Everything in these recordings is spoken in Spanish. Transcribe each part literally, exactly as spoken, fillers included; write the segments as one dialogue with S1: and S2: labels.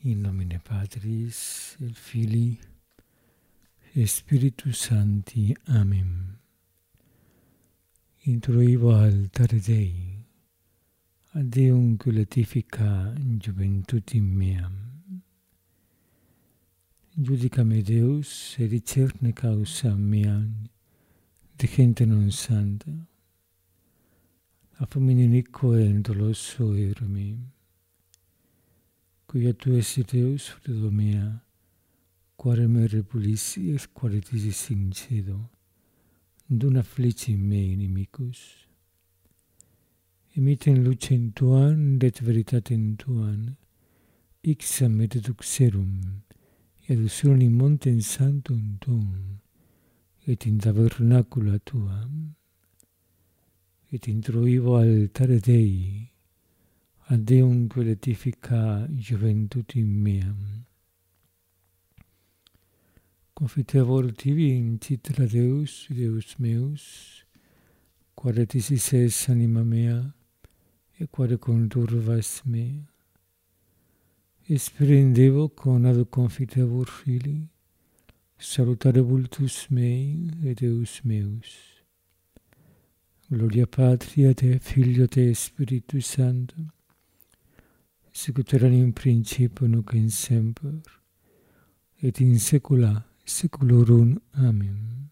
S1: In nomine Patris et Filii et Spiritus Sancti. Amen. Introivo altare Dei, a Deum que letifica juventutim meam. Judicame Deus, et discerne causa meam, de gente non santa, a famine iniquo et doloso ero meum. Quia tu esi Deus, fredo mea, quare me repulissi et quare tisi sincedo, dun afflici me inimicus. Imitem lucem tuam, et veritatem tuam, ixam et eduxerum, et usurum in montem sanctum tuum, et in tabernacula tuam, et introivo altare Dei, a Deum que letifica juventutim meam. Confitevor tibi in citra Deus, Deus meus, quare tisis es anima mea, et quare conturvas mea. Esperendevo con ad confitevor Filii, salutare vultus mei et Deus meus. Gloria Patria te, Filio te, Spiritus Sancto, sicut erat in principio nunc in semper, et in saecula saeculorum. Amen.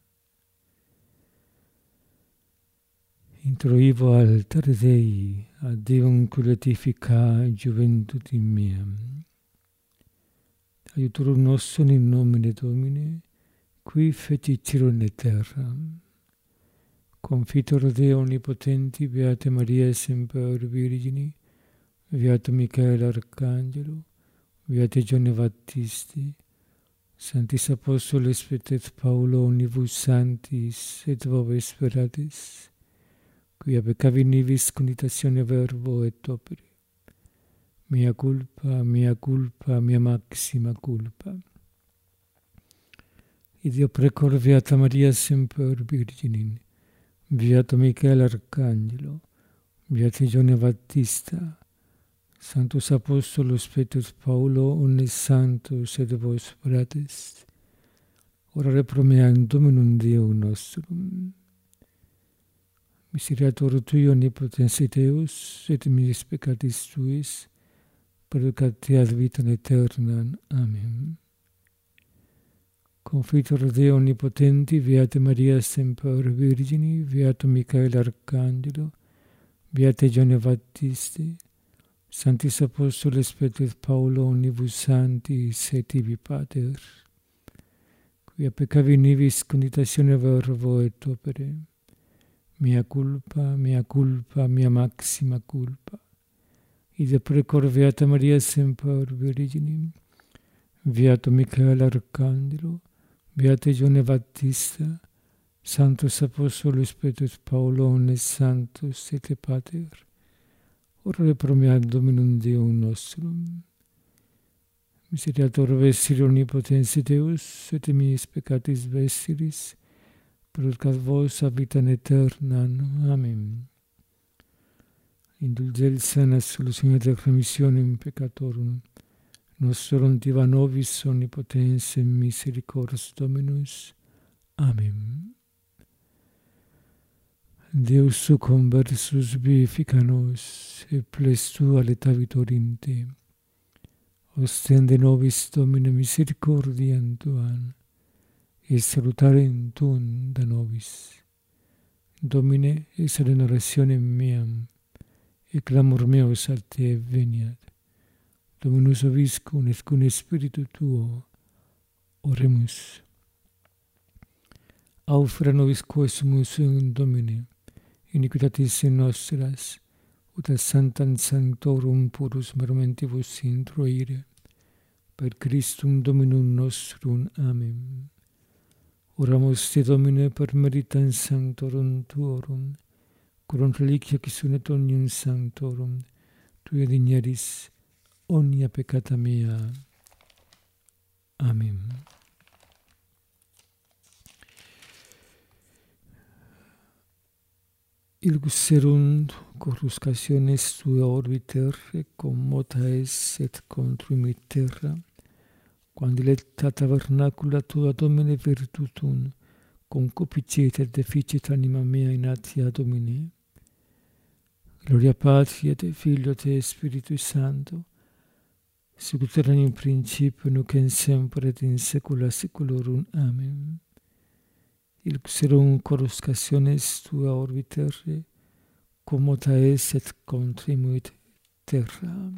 S1: Introivo altare Dei, a Deum que letifica juventutim meam. Aiutorum nostrum in nomine Domini, qui feci cielo et terra. Confitor Deo omnipotenti, Beata Maria semper Virgini, Beato Michael Arcangelo, Beate Giovanni Baptisti, Sanctis Apostoles et Paulo omnibus sanctis et vobis speratis, quia peccavi nivis conitatione verbo et opere. Mea culpa, mea culpa, mea maxima culpa. Ideo precor Beata Maria semper Virginin, Beato Michael Arcangelo, Beate Giovanni Battista, Sanctus Apostolos Petrus Paulo, omnes sanctus et vos fratres, orare pro mea in Dominum Deum nostrum. Miseriator Tui omnipotens Deus, et mis peccatis Tuis, perducat te ad vitam aeternam. Amen. Confitor Deo omnipotenti, Beate Maria semper Virgini, Beato Michael Arcangelo, Beate Giovanni Baptisti, Sanctis Apostoles Petrus Paulo omnibus sanctis et tibi Pater, quia peccavi nivis conitatione verbo et opere. Mea culpa, mea culpa, mea maxima culpa. Ide precor Beata Maria semper Virginim, Beato Michael Arcangelo, Beate Giovanni Battista, Sanctus Apostolos Petrus Paulo omnes sanctus et Pater, orare pro mea Dominum Deum nostrum. Miseriator vestri omnipotens Deus, et mis peccatis vestiris, perducat vos ad vitam aeternam. Amen. Indulgentia et absolutione et remissionem peccatorum nostrum diva nobis omnipotens et misericors Dominus. Amen. Deus tu conversus vivifica nos, et plestu aletavitor in te. Ostende nobis Domine misericordiam tuam, et salutarem tuum da nobis. Domine, ex ad orationem meam, et clamor meus a te veniat. Dominus vobiscum et cum spiritu tuo, oremus. Aufera nobis quesumus in Domine, iniquitatis nostras, ut ad sanctam sanctorum purus momentibus introire, per Christum Dominum nostrum. Amen. Oramus te Domine per meritam sanctorum tuorum, coram reliquia qui sunt omnium sanctorum, Tui digneris omnia peccata mea. Amen. Ilguserunt coruscationes tua orbiterre, commota es et contrumit terra, quandiletta tabernacula tua Domine virtutum, concupicet et deficit anima mea in atia Domine. Gloria Patri et Filio et Spiritus Sancto, sic ut erat in principio nunc et semper et in saecula saeculorum. Amen. Ilxerunt coruscationes tua orbiterre, commota es et contribuit terra.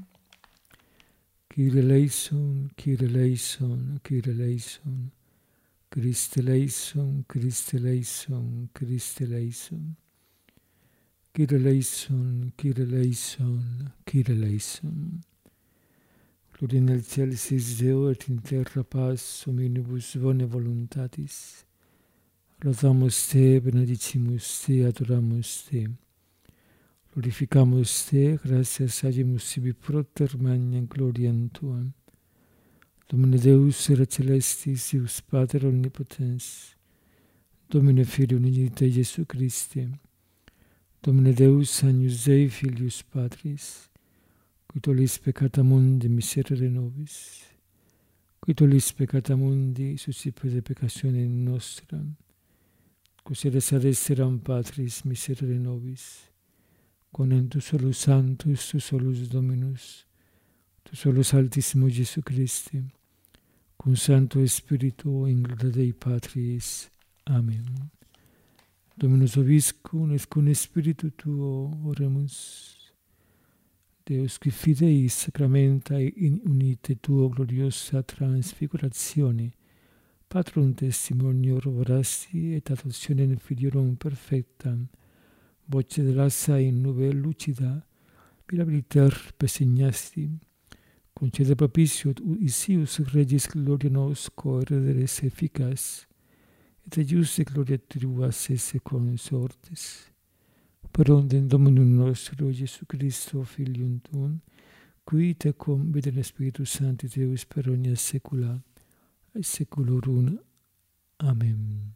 S1: Kyrie eleison, Kyrie eleison, Kyrie eleison, Christe eleison, Christe eleison, Christe eleison. Kyrie eleison, Kyrie eleison, Kyrie eleison. Gloria in excelsis Deo et in terra paz hominibus bone voluntatis. Laudamus te, benedicimus te, adoramus te. Glorificamus te, gratias agimus sibi proter magna gloriam tuam. Domine Deus era celestis, Deus Pater omnipotens, Domine Filio unigite Iesu Christe, Domine Deus agnus Dei Filius Patris, qui tollis peccata mundi miserere nobis, qui tollis peccata mundi suscipere peccatione nostra, Cuseres ad esseram Patris miserere nobis, quam tu solus Sanctus, tu solus Dominus, tu solus Altissimo Iesu Christe, cum Sancto Spiritu in gloria Dei Patris. Amen. Dominus vobiscum et cum Spiritu tuo oremus. Deus qui fidei sacramenta in unite tuo gloriosa transfiguratione, Patrum testimonium vorasti et adoptionem filiorum perfectam, voce de lassa in nube lucida, mirabiliter pesignasti, concede propitio isius regis gloria nos coerederes efficas, et eius gloria tribuas esse consortes. Per ondem Dominum nostro Iesu Christo, Filium tuum, qui tecum viden Spiritus Sancti Deus per omnia saecula, et saeculorum. Amén.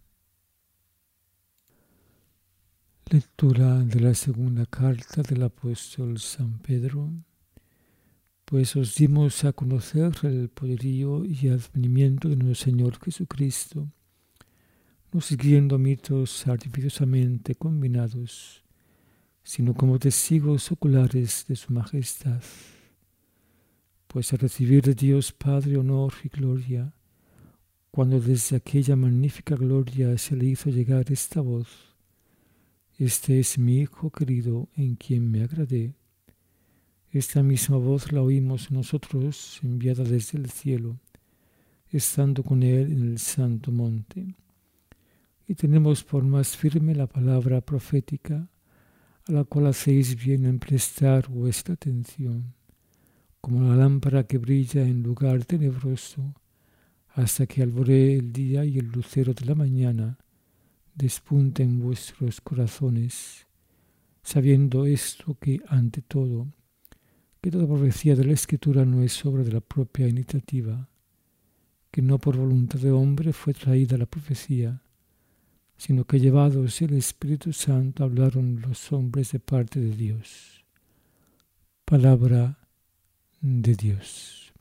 S1: Lectura de la segunda carta del apóstol San Pedro. Pues os dimos a conocer el poderío y advenimiento de nuestro Señor Jesucristo, no siguiendo mitos artificiosamente combinados, sino como testigos oculares de su majestad. Pues a recibir de Dios Padre honor y gloria, cuando desde aquella magnífica gloria se le hizo llegar esta voz: Este es mi Hijo querido, en quien me agradé. Esta misma voz la oímos nosotros, enviada desde el cielo, estando con él en el santo monte. Y tenemos por más firme la palabra profética, a la cual hacéis bien en prestar vuestra atención, como la lámpara que brilla en lugar tenebroso, hasta que alboree el día y el lucero de la mañana despunte en vuestros corazones, sabiendo esto que, ante todo, que toda profecía de la Escritura no es obra de la propia iniciativa, que no por voluntad de hombre fue traída la profecía, sino que llevados el Espíritu Santo hablaron los hombres de parte de Dios. Palabra de Dios.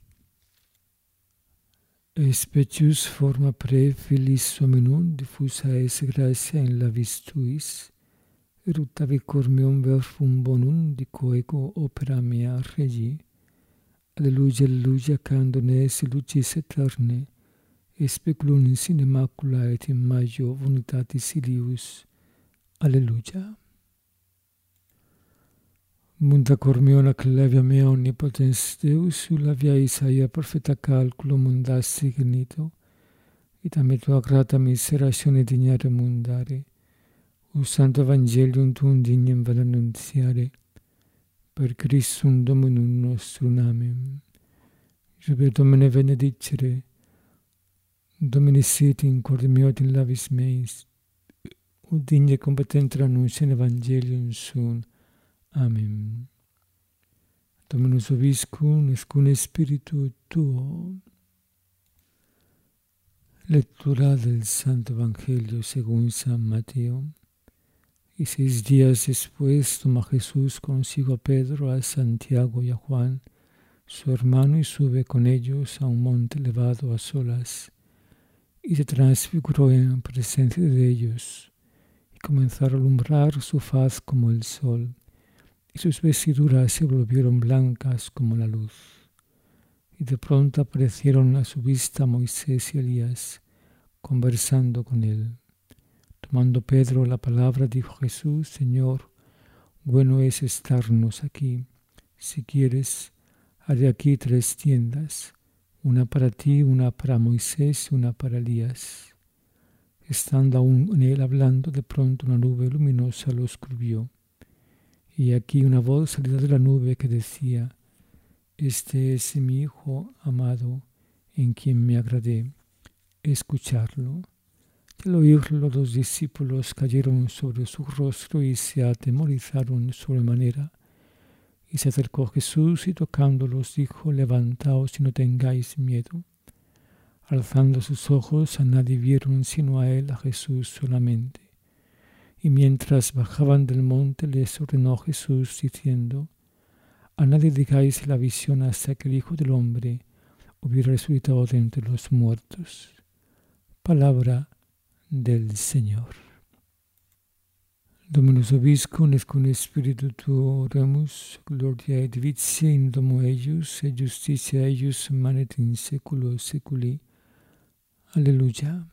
S1: Specius forma pre filis hominum diffusa es gratia in labis tuis, erutavi cor meum verbum bonum dico ego opera mea regi. Alleluia, alleluia, cando ne esse lucis eterne, e speculum in sine macula et in magio voluntatis ilius. Alleluia. Munta cor meo acclavia mea omnipotens Deus, sulla via Isaia perfetta calculo mundassi genito, et a me tua grata miseratione dignare mundare, o santo Evangelium tuum dignem vel annunziare, per Christum Dominum nostrum. Amen. Jube Domine benedicere, Domine sit in corde meo et in labis meis, ut digne competenter annuntiam Evangelium suum. Amen. Dominus vobiscum et cum Spiritu tuo. Lectura del Santo Evangelio según San Mateo. Y seis días después toma Jesús consigo a Pedro, a Santiago y a Juan, su hermano, y sube con ellos a un monte elevado a solas, y se transfiguró en presencia de ellos, y comenzó a alumbrar su faz como el sol, y sus vestiduras se volvieron blancas como la luz. Y de pronto aparecieron a su vista Moisés y Elías, conversando con él. Tomando Pedro la palabra, dijo Jesús: Señor, bueno es estarnos aquí. Si quieres, haré aquí tres tiendas, una para ti, una para Moisés y una para Elías. Estando aún en él hablando, de pronto una nube luminosa los cubrió. Y aquí una voz salida de la nube que decía: Este es mi Hijo amado, en quien me agradé. Escucharlo. Al oírlo, los discípulos cayeron sobre su rostro y se atemorizaron sobremanera. Y se acercó Jesús y tocándolos dijo: Levantaos y no tengáis miedo. Alzando sus ojos, a nadie vieron sino a él, a Jesús solamente. Y mientras bajaban del monte, les ordenó Jesús diciendo: A nadie digáis la visión hasta que el Hijo del Hombre hubiera resucitado de entre los muertos. Palabra del Señor. Dominus Vobiscum, et cum Spiritu tuo oremus, gloria et vitia in domo eius, et justitia eius manet in saeculo saeculi. Alleluia.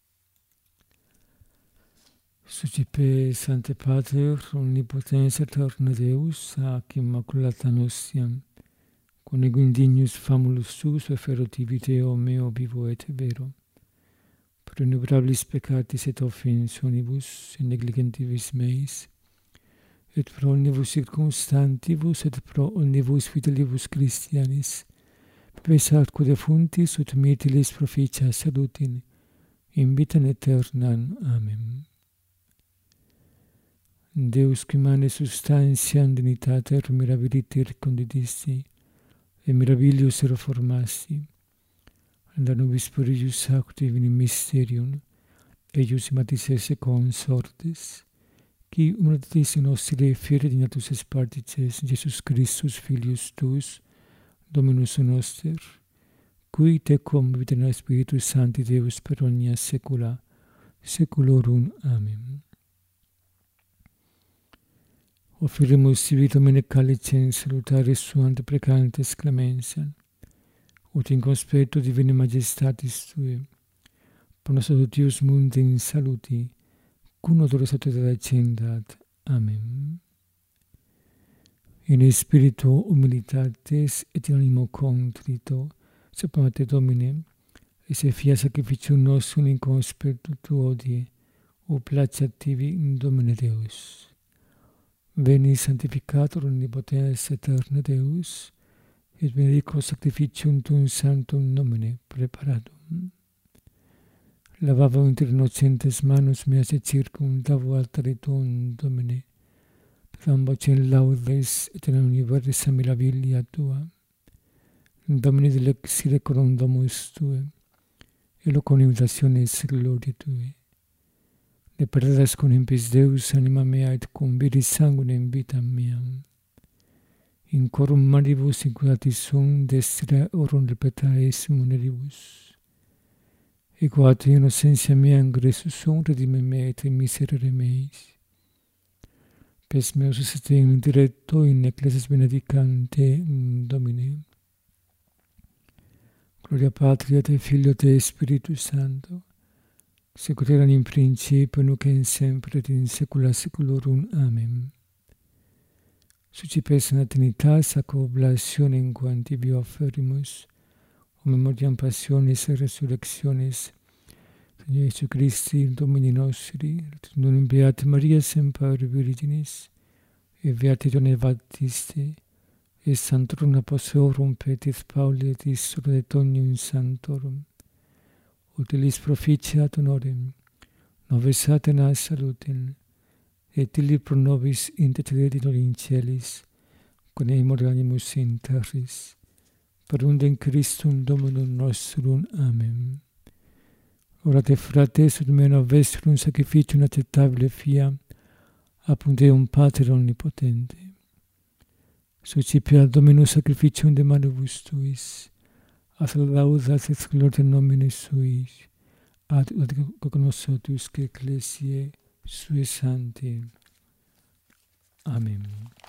S1: Sucipe Sancte Pater, omnipotens aeterna Deus, ac immaculata nostiam, con ego indignus famulus tuus referoti Deo meo vivo et vero. Pro innumerabilis peccatis et offensionibus, et negligentibus meis, et pro omnibus circumstantibus, et pro omnibus fidelibus Christianis, pesat quo defuntis, ut mitilis proficia salutin, in vitam aeternam. Amen. Deus qui mane substantiam dignitater mirabiliter condidisti, et mirabilius reformasti, da nobis spiritus sancti divini mysterium, eius imatis esse consortes, qui humanitas in nostri fieri dignatus es partices, Jesus Christus, Filius tuus, Dominus noster, qui tecum vitae Spiritus Sancti Deus per omnia saecula saeculorum. Amen. Offeremus sibi Domine calicem salutare suante precantes clemensiam, ut in conspectu divini majestatis Tue, bona salutius mundi in saluti, cum odore salutate accendat. Amen. In spiritu humilitatis et in animo contrito, supplicat Domine, et se fia sacrificium nostrum in conspectu Tuo odie, o placet tibi in Domine Deus. Veni sanctificator omnipotens aeterna Deus, et benedico sacrificium Tuum sanctum nomine preparatum. Lavavo inter innocentes manus meas et circumdavo altare Tuum, Domine, tam vocem laudes et in universa mirabilia Tua. Domine dilexire coram domus Tue, et locum imitationes gloria Tue. De perdas con impis Deus anima mea et cum viri sanguinem vitam meam. In corum maribus inculatis sum destra orum repetaes muneribus. Ego a Te innocentia mea ingressus sum redime me et in miserere meis. Pes meus est in directo in ecclesias benedicante Domine. Gloria Patri et Filio et Spiritus Sancto, sicut erat in principio nunc et semper et in saecula saeculorum. Amen. Sucipes in Trinitas ac oblationem quam tibi offerimus, o memoriam passionis et resurrectionis Domini Iesu Christi, Domini nostri, et non beata Maria semper Virginis, et beati Ioanne Baptiste, et Sanctorum Apostolorum Petris Pauli et Isolet Omnium Sanctorum, utilis proficiat honorem, nobis Athena salutem, et illi pro nobis intercedit in celis, coneimus animus in terris, per undem Christum Dominum nostrum. Amen. Orate frates ut mena vestrum sacrificium acceptabile fiam, apud Deum Pater omnipotente. Socipia Dominus sacrificium de manibus tuis, ad laudas et gloria nomine sui, ad ut cognoscitus ecclesiae sui sancti. Amen.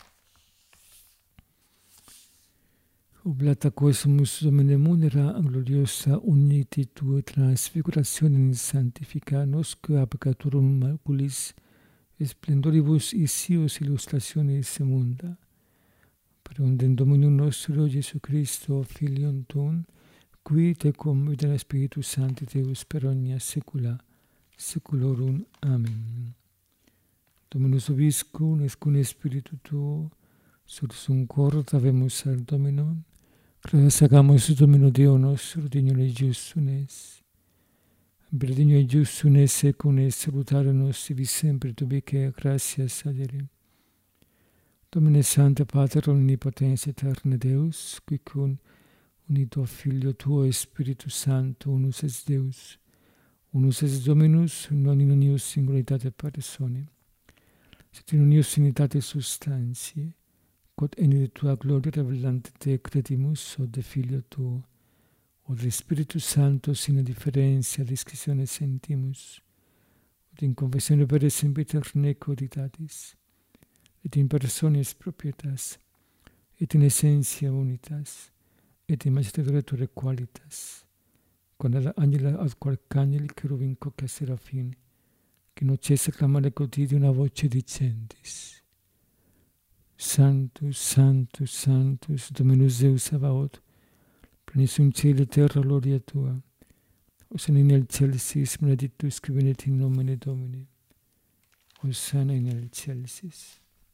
S1: Oblata quesumus Domine munera gloriosa unititu transfigurationis sanctifica nosque a peccatorum maculis splendoribus isius illustrationis munda. Per undem Dominum nostro Iesu Christo, Filium Tuum, qui tecum et in Spiritus Sancti Deus per omnia saecula saeculorum. Amen. Dominus vobiscum et cum Spiritu tuo, sursum cor tavemus al Dominum, gracias hagamos Domino Deo nostro, digno et justum es. Per digno et justum es secum et salutare nostri sempre tubique gratias adere. Domine Sancte Pater omnipotens aeterne Deus, qui cum unito Filio tuo e Spiritus Sancto, unus es Deus, unus es Dominus, non in unius singularitate persone, sed in unius unitate substantiae, quod eni de tua gloria revelante te credimus, o de Filio tuo, o de Spiritus Sancto sine differentia disquisione sentimus, ut in confessione per sempiter coditatis, et in personis propietas, et in essentia unitas, et in majestatis qualitas, quod ad angela ad arcangeli cherubim coque serafim, que non cessa clamare cotidi una voce dicentis: Sanctus, Sanctus, Sanctus, Dominus Deus Sabaoth, plenis in cielo et terra gloria tua. Hosanna in excelsis, benedictus qui venit in nomine Domini. Hosanna in excelsis.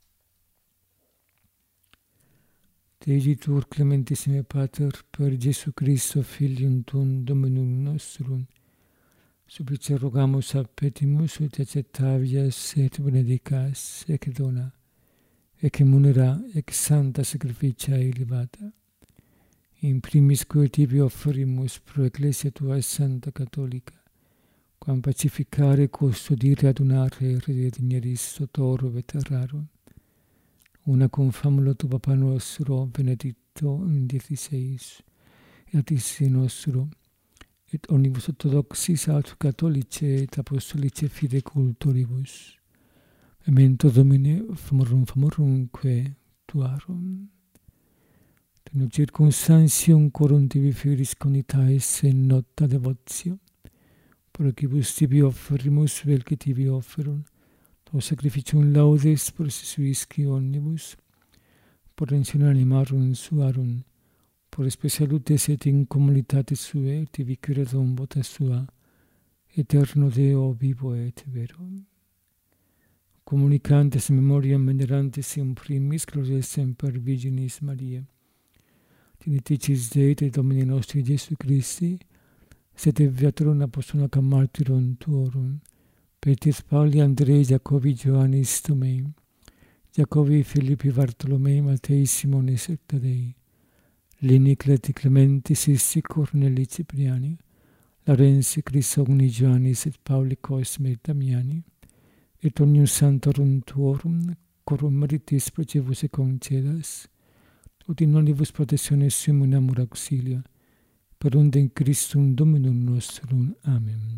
S1: Te igitur clementissime Pater, per Iesu Christo, Filium Tuum, Dominum nostrum, supplice rogamus a petimus, ut accettavias et benedicas, ec dona, ec munera, ec santa sacrificia elevata. In primis quae tibi offerimus pro Ecclesia tua Santa Catholica, quam pacificare, custodire, adunare, rededineris sotoro veterarum, una cum famulo tu Papa nostro, benedicto in dieciseis, et artisti nostro, et omnibus orthodoxis aut catholice et apostolice fide cultoribus. Memento Domine, famorum famorumque tuarum. Tenu circumstantium corum tibi filis conitaes in nota devotio, pro quibus tibi offerimus vel que tibi offerum, o sacrificium laudes por suisci omnibus, por rensione animarum suarum, por specialutes et in communitate sue, tibi credum vota sua, eterno Deo vivo et vero. Communicantes memoriam venerantes in primis gloria semper Virginis Maria, Trinitricis Dei et Domini nostri Iesu Christi, sed viatorum apostolum martyrum tuorum, Petrus, Pauli, Andrei, Jacobi, Ioannis, Tomei, Jacobi, Filippi, Bartolomei, Mattei, Simone, Sectadei, Lini, Cleti, Clementi, Sisti, Corneli, Cipriani, Larenzi, Crisogni, Ioannis, et Pauli, Cosme, et Damiani, et omnium santorum tuorum, corum meritis procevus et concedas, ut in omnibus protectionis sumum amor auxilio, per undem Christum Dominum nostrum. Amen.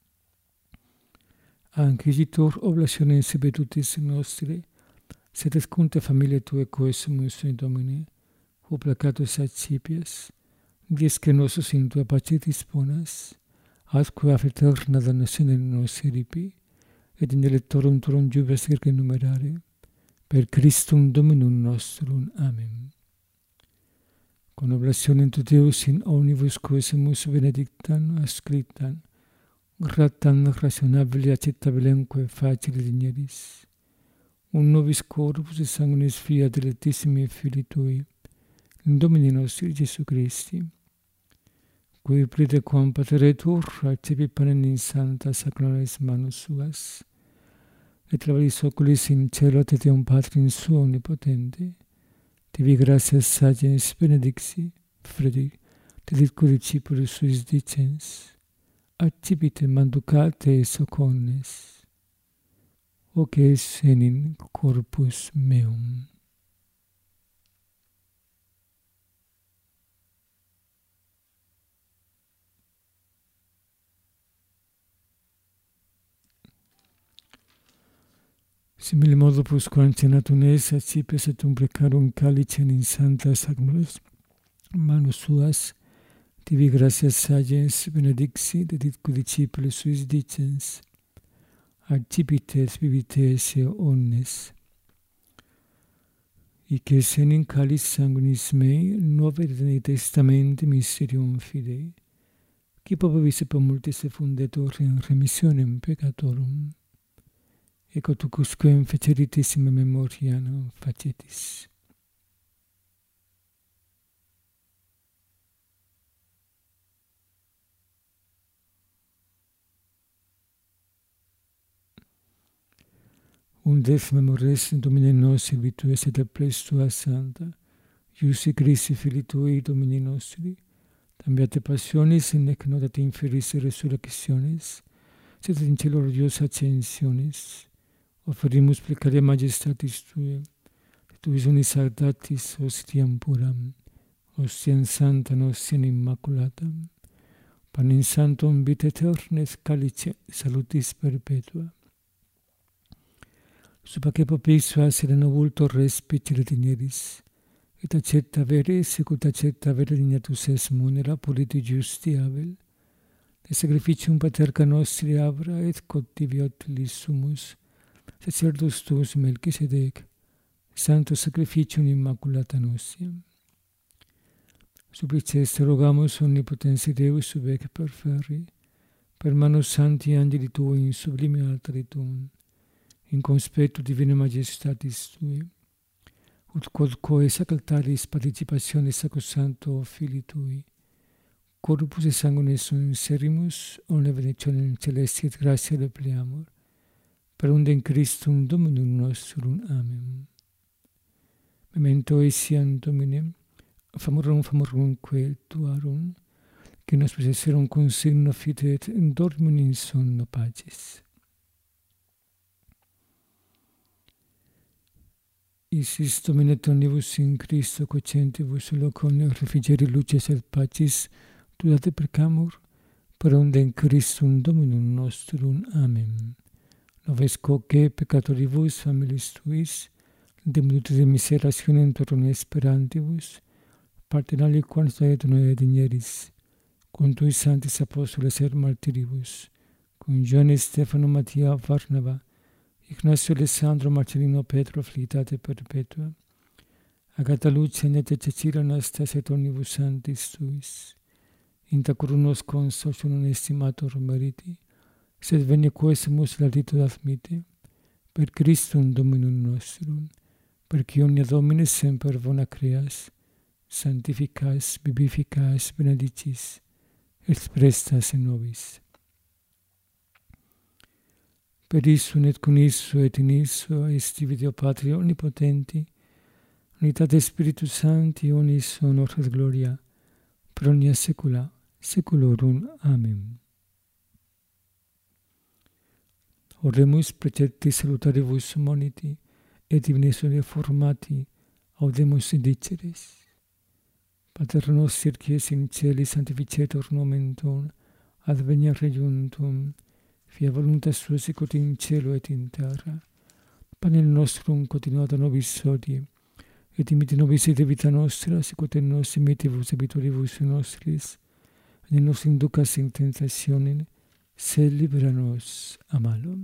S1: Anquisitor oblationes sebetutis nostri, sed escunte familiae tuae quesumus in Domine, hu placatus accipias, dies que nosus in tua pace disponas, atque a eterna damnatione nos eripi, et in electorum turum jubilas circa numerare, per Christum Dominum nostrum. Amen. Con oblationem tu Deus in omnibus quesumus benedictam ascriptam, gratam rationabili accettabilemque facile digneris, un nobis corpus et sanguinis Filii dilectissimi Filii Tui, in Domini nostri Iesu Christi, qui prete quam pateretur accepi panem in santa sacralis manus suas, et labaris oculis in cielo et Deum Patrim suo omnipotente, tibi gratias sagens benedixi, fredi, deditque discipulis suis dicens, accipite manducate soconnes. hoc es enim corpus meum. Simile modo postquam cenatum es, accipes et um precarum calicem in sanctas sacramentibus manus suas, tibi gratias sagens benedixi, deditque discipulos suis dicens, accipites vivites eo omnes. Hic es enim calice sanguinis mei, novae et testamenti mysterium fidei, qui probabis per multis effundetur in remissionem peccatorum, ecco tu cusquem feceritis in memoriam facetis. Undef memores Domine nostri virtues et plex tua santa, Iusi Christi Filii Tui, Domini nostri, tambiate passionis, nec notat inferis resurrectionis, sed in cielo glorios ascensionis, offerimus precaria majestatis Tui, Tuis unis saltatis ostiam puram, ostiam santa ostiam immaculatam, panem sanctum vitae aeternis calice salutis perpetua. Subaque popis facere novultor respicere dineris, et accepta vere, secut accepta vere dignatus es munera politi justi avel, de sacrificium paterca nostri abra, et cottiviot lis sumus, sacerdus tuus Melchisedec, sancto sacrificium immaculata nostiam. Supplices te rogamus omnipotensi Deus sub ec perferri, per manus santi angeli Tui in sublime altaritum, in conspectu divina majestatis Tui, ut quod quae sacraltaris participationis sacrosancto Filii Tui, corpus et sanguine sum serimus, omne benedictionem celesti et gratia repleamur, per undem Christum Dominum nostrum. Amen. Memento etiam Domine, famorum famorumque Tuarum, que nos possesserum consigno fide et dormium in sonno pacis. Isis Domine tonibus in Christo cocentibus locone refrigeri luces et pacis, tu date precamur, per undem Christum Dominum nostrum. Amen. Noves quoque peccatoribus familis Tuis, demutus de miserationem torum esperantibus, partenali quans et noi digneris, cum Tui sanctis apostoles et martiribus, cum Joane Stefano Mattia Varnava, Ignacio Alessandro Marcellino Petro Filitate Perpetua, Agata Lucia Nete Cecilia Anastasia et omnibus sanctis Tuis, inta corunos consortium non estimator meriti, sed venia quesemus latitud admite, per Christum Dominum nostrum, perque omnia Domine semper bona creas, sanctificas, vivificas, benedicis, et prestas in nobis. Per issum et con isso et in isso estivi Deo Patria omnipotenti, unitate Spiritus Sancti, unis honor et gloria, per omnia saecula saeculorum. Amen. Oremus precepti salutaribus moniti, et divines reformati audemus diceres. Pater noster qui es in caeli, sanctificetur nomen Tuum, adveniat regnum Tuum, fiat voluntas Tua sicut in cielo et in terra. Panem nostrum quotidianum nobis hodie, et dimitte nobis et debita nostra, sicut et nos dimittivus debitoribus nostris, et ne nos inducas in tentationem, sed libera nos a malo.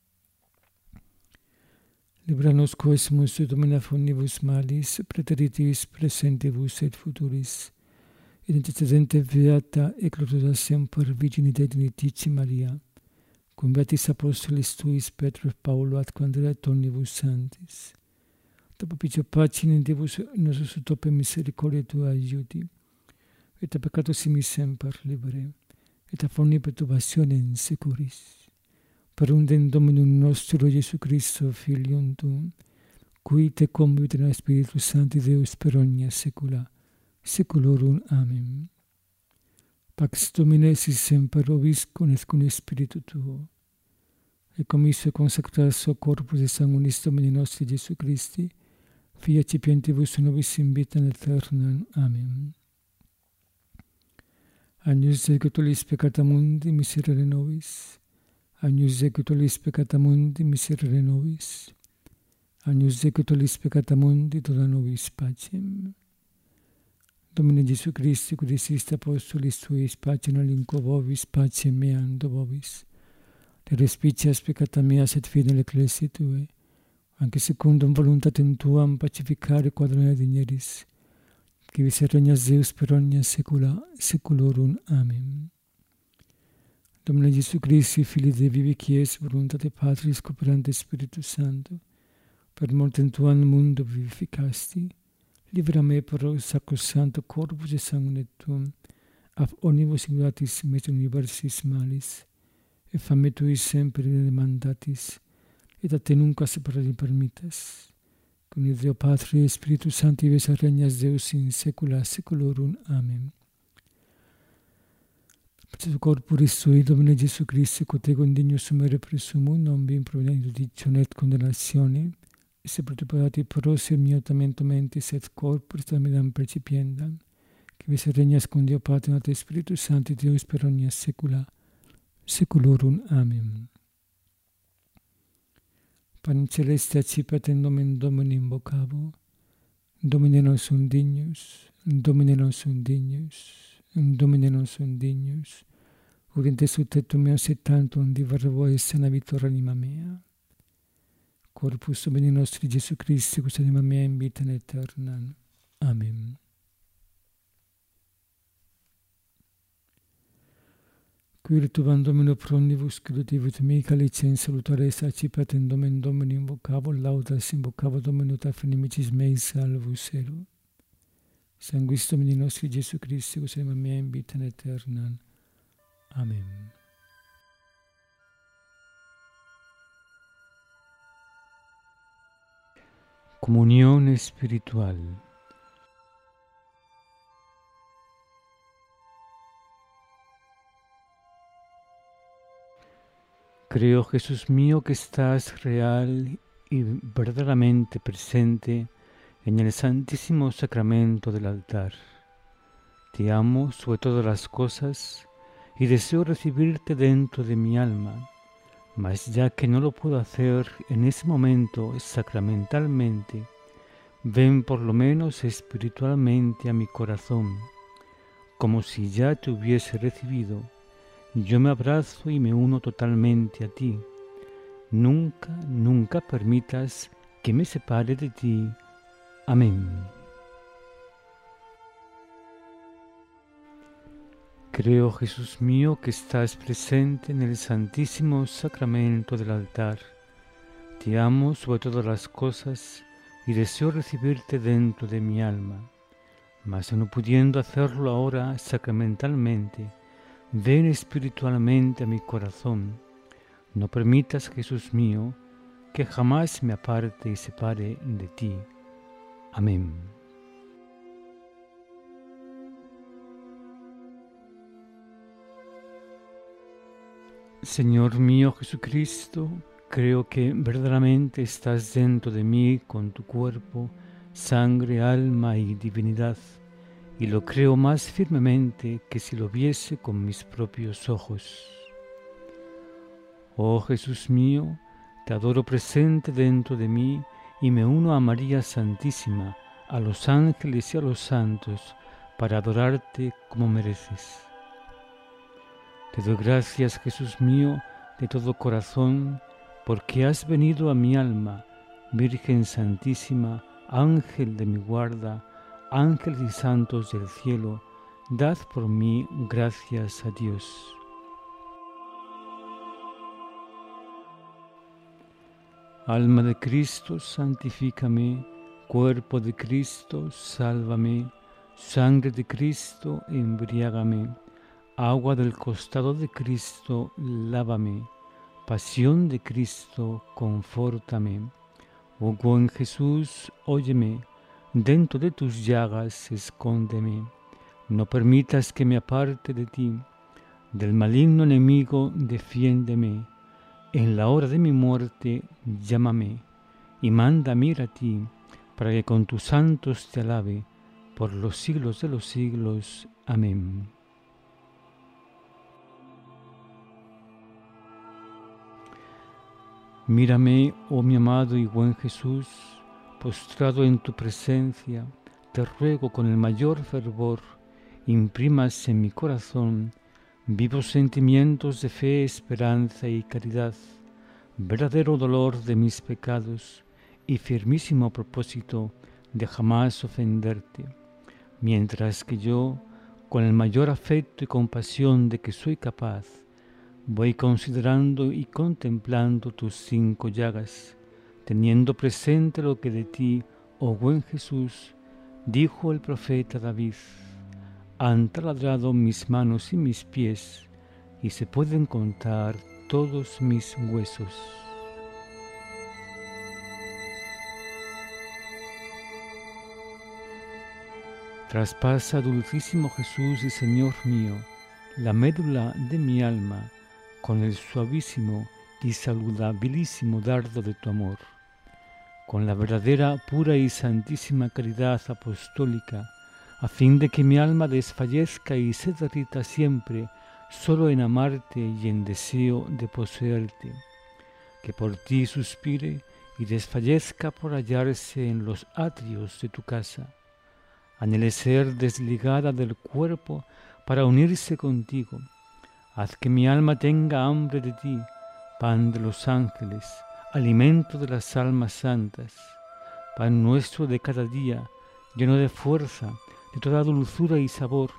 S1: Libera nos quesumus, Domine, omnibus malis, praeteritis presentibus et futuris, et intercedente beata et gloriosa semper Virgini Dei Dignitici Maria, cum beatis apostolis Tuis Petro et Paulo atque Andrea et omnibus sanctis. Ta propicio pacem in Deus nosus ut ope misericordiae Tua aiuti, et a peccato simis semper libere, et a forni perturbationem securis. Per undem Dominum nostro Iesu Christo, Filium Tuum, qui te convit in Spiritus Sancti Deus per omnia saecula saeculorum. Amen. Pax Domini sit semper vobiscum et cum spiritu tuo. e commisso consacrar suo corpus e sanguis Domini nostri Gesù Christi, Fia cipientibus nobis in vita aeternam. Amen. Agnus executoris peccata mundi, miserere nobis. Agnus executoris peccata mundi, miserere nobis. Agnus executoris peccata mundi, dona nobis pacem. Domine Gesù Christi, qui diciste apostolis tuis, pacem alinquo vobis, pacem meam do vobis. Te respicias peccata meas et fide l'ecclesiae Tue, anche secundum voluntatem Tuam pacificare quadrone digneris, qui vis regnas Deus per omnia saecula saeculorum. Amen. Domine Gesù Christi, Filii Dei vivi Chies, voluntate Patris cooperante Spiritus Sancto, per mortem Tuam mundo vivificasti, libera me pro sacrosancto corpus et sanguine Tuum, ab omnibus singulatis metus universis malis, e fame Tui semper demandatis, et a te nunca separari permittas, con il Deo Patri e Spiritus Sancti ves regnas Deus in saecula saeculorum. Amen. Per corporis Sui, Domine Gesù Christi, cotego indigno sumere presumum, non vi improveniat judizione et condemnatione, e se protuberati prosi miotamento mentis et corporis tamidam percipiendam, que vis regnas con Deo Patri et Spiritus Sancti Deus per omnia saecula saeculorum. Amen. Panem celeste accipiat in nomen Domini invocavo, Domine non sum dignus, Domine non sum dignus, Domine non sum dignus, urinte sutetum meos et tantum diverbo esse navitor anima mea. Corpus Domini nostri Gesù Christi, quos anima mea in vita aeternam. Amen. Virtuam Domino pro omnibus creativit mei, calicem salutares accipiat in nomen Domini invocavo, laudas invocavo Domino taf inimicis mei salvus ero. Sanguis Domini nostri Gesù Christi, quos anima mea in vita aeternam. Amen. Comunión espiritual. Creo, Jesús mío, que estás real y verdaderamente presente en el santísimo sacramento del altar. Te amo sobre todas las cosas y deseo recibirte dentro de mi alma, mas ya que no lo puedo hacer en ese momento sacramentalmente, ven por lo menos espiritualmente a mi corazón, como si ya te hubiese recibido. Yo me abrazo y me uno totalmente a ti. Nunca, nunca permitas que me separe de ti. Amén. Creo, Jesús mío, que estás presente en el santísimo sacramento del altar. Te amo sobre todas las cosas y deseo recibirte dentro de mi alma. Mas no pudiendo hacerlo ahora sacramentalmente, ven espiritualmente a mi corazón. No permitas, Jesús mío, que jamás me aparte y separe de ti. Amén. Señor mío Jesucristo, creo que verdaderamente estás dentro de mí con tu cuerpo, sangre, alma y divinidad, y lo creo más firmemente que si lo viese con mis propios ojos. Oh Jesús mío, te adoro presente dentro de mí y me uno a María Santísima, a los ángeles y a los santos, para adorarte como mereces. Te doy gracias, Jesús mío, de todo corazón, porque has venido a mi alma, Virgen Santísima, Ángel de mi guarda, ángeles y santos del cielo, dad por mí gracias a Dios. Alma de Cristo, santifícame. Cuerpo de Cristo, sálvame. Sangre de Cristo, embriágame. Agua del costado de Cristo, lávame. Pasión de Cristo, confórtame. Oh buen Jesús, óyeme. Dentro de tus llagas, escóndeme. No permitas que me aparte de ti. Del maligno enemigo, defiéndeme. en la hora de mi muerte, llámame, y mándame ir a ti, para que con tus santos te alabe, por los siglos de los siglos. Amén. Mírame, oh mi amado y buen Jesús, postrado en tu presencia, te ruego con el mayor fervor, imprimas en mi corazón vivos sentimientos de fe, esperanza y caridad, verdadero dolor de mis pecados y firmísimo propósito de jamás ofenderte, mientras que yo, con el mayor afecto y compasión de que soy capaz, voy considerando y contemplando tus cinco llagas, teniendo presente lo que de ti, oh buen Jesús, dijo el profeta David: han taladrado mis manos y mis pies, y se pueden contar todos mis huesos. Traspasa, dulcísimo Jesús y Señor mío, la médula de mi alma con el suavísimo y saludabilísimo dardo de tu amor. Con la verdadera, pura y santísima caridad apostólica, a fin de que mi alma desfallezca y se derrita siempre solo en amarte y en deseo de poseerte, que por ti suspire y desfallezca por hallarse en los atrios de tu casa. Anhele ser desligada del cuerpo para unirse contigo. Haz que mi alma tenga hambre de ti, pan de los ángeles, alimento de las almas santas, pan nuestro de cada día, lleno de fuerza, de toda dulzura y sabor,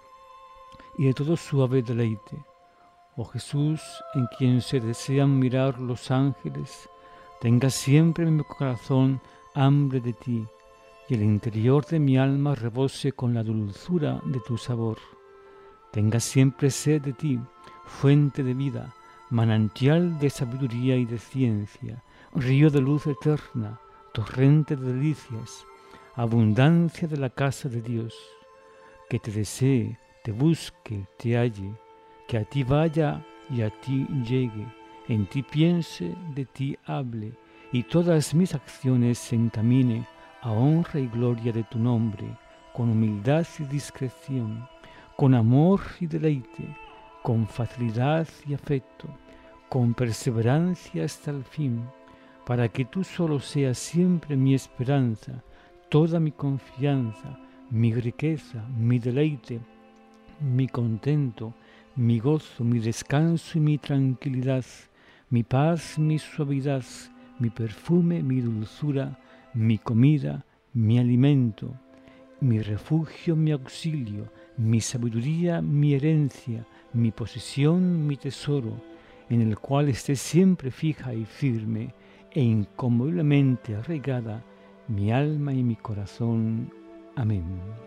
S1: y de todo suave deleite. Oh Jesús, en quien se desean mirar los ángeles, tenga siempre en mi corazón hambre de ti, y el interior de mi alma rebose con la dulzura de tu sabor. Tenga siempre sed de ti, fuente de vida, manantial de sabiduría y de ciencia, río de luz eterna, torrente de delicias, abundancia de la casa de Dios. Que te desee, te busque, te halle, que a ti vaya y a ti llegue, en ti piense, de ti hable, y todas mis acciones se encamine a honra y gloria de tu nombre, con humildad y discreción, con amor y deleite, con facilidad y afecto, con perseverancia hasta el fin, para que tú solo seas siempre mi esperanza, toda mi confianza, mi riqueza, mi deleite, mi contento, mi gozo, mi descanso y mi tranquilidad, mi paz, mi suavidad, mi perfume, mi dulzura, mi comida, mi alimento, mi refugio, mi auxilio, mi sabiduría, mi herencia, mi posesión, mi tesoro, en el cual esté siempre fija y firme e inconmoviblemente arraigada mi alma y mi corazón. Amén.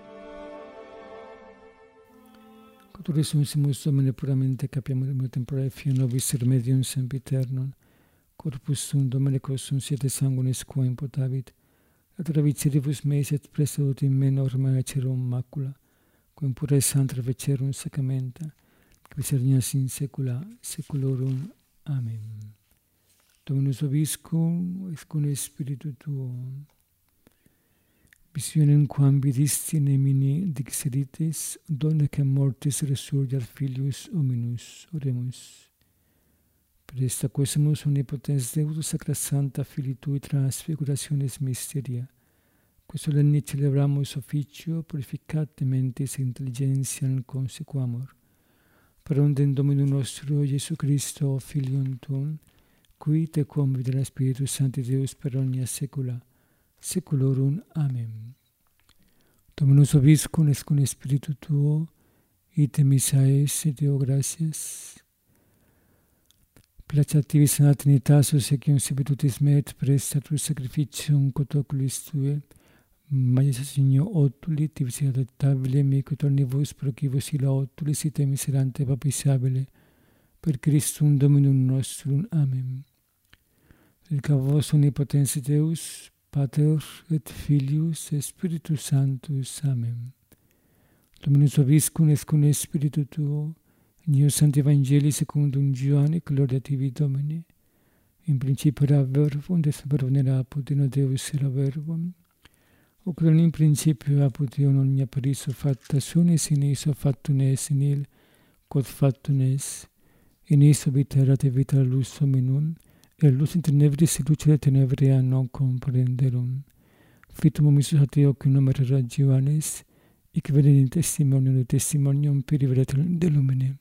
S1: Culturissimus Domine puramente capiamo de tempore fio nobis remedium sempiternum, corpus tuum Domine quos siete sanguinis quo imputavit, et raviciribus meis et prestadut in me norma acerum macula, quum pure santra vecerum sacramenta, quis in saecula saeculorum. Amen. Dominus vobiscum, et cum spiritu tuo. Visionem quam vidisti nemini dixeritis, donne che mortis resurgat filius hominus. Oremus. Presta quesumus omnipotens Deus sacra santa Filii Tui transfigurationis mysteria, que solenni celebramus officio purificate mentis intelligentiam consequamur, per ondem Dominum nostro Iesu Christo, Filium Tuum, qui te convide Spiritus Sancti Deus per omnia saecula saeculorum. Amen. Dominus vobiscum et cum spiritu tuo, ite missa es, Deo gratias. Placativi sana Trinitatis ecum subitutis me et prestatus sacrificium quod oculis Tue, Maesa Signo otuli, tivis adaptabile, micut omnibus procibus illa otulis, ite miserante papisabile, per Christum Dominum nostrum. Amen. Ilca vos omnipotens Deus, Pater et Filius et Spiritus Sanctus. Amen. Dominus vobiscum et cum spiritu tuo, in Io Sancti Evangelii secundum Ioanne, gloria tibi Domine. In principio era verbo, und es verbo era apud, no Deus era verbo. O che in principio apud io non ne appariso fatta sunis, in iso fattum es in il, quod factum es. In iso vita erat vita lux hominum, e lux in tenebris e luce tenebria non comprenderum. Fitum omissus ateo qui nomen erat Ioannes, ic veni in testimonium de testimonium peri veretum de lumine.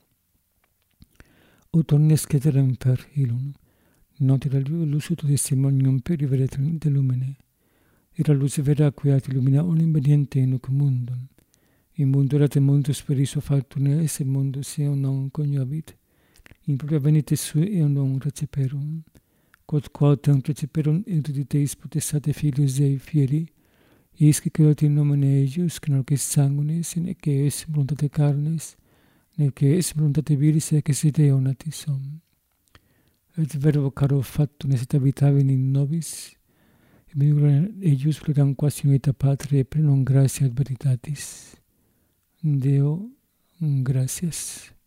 S1: Ut omnes ceterum per illum, not era lux ut testimonium peri veretum de lumine. Era lux vera quiat illumina omnium veniente in hoc mundum. In mundo erat mundus per iso factum es, et mundus eum non coniovit. In propria venite sui eum non receperum. Quod quotem receperum eruditeis potestate filius Dei fieri, isque creat in nomine eius, que non est sanguinis, nec est voluntate carnis, nec est voluntate viris, et que sit Deo natis hom. Et verbo caro factum est habitavit in nobis, et benigura eius floram quasi unita Patria, plenum gratia et veritatis. Deo, gratias.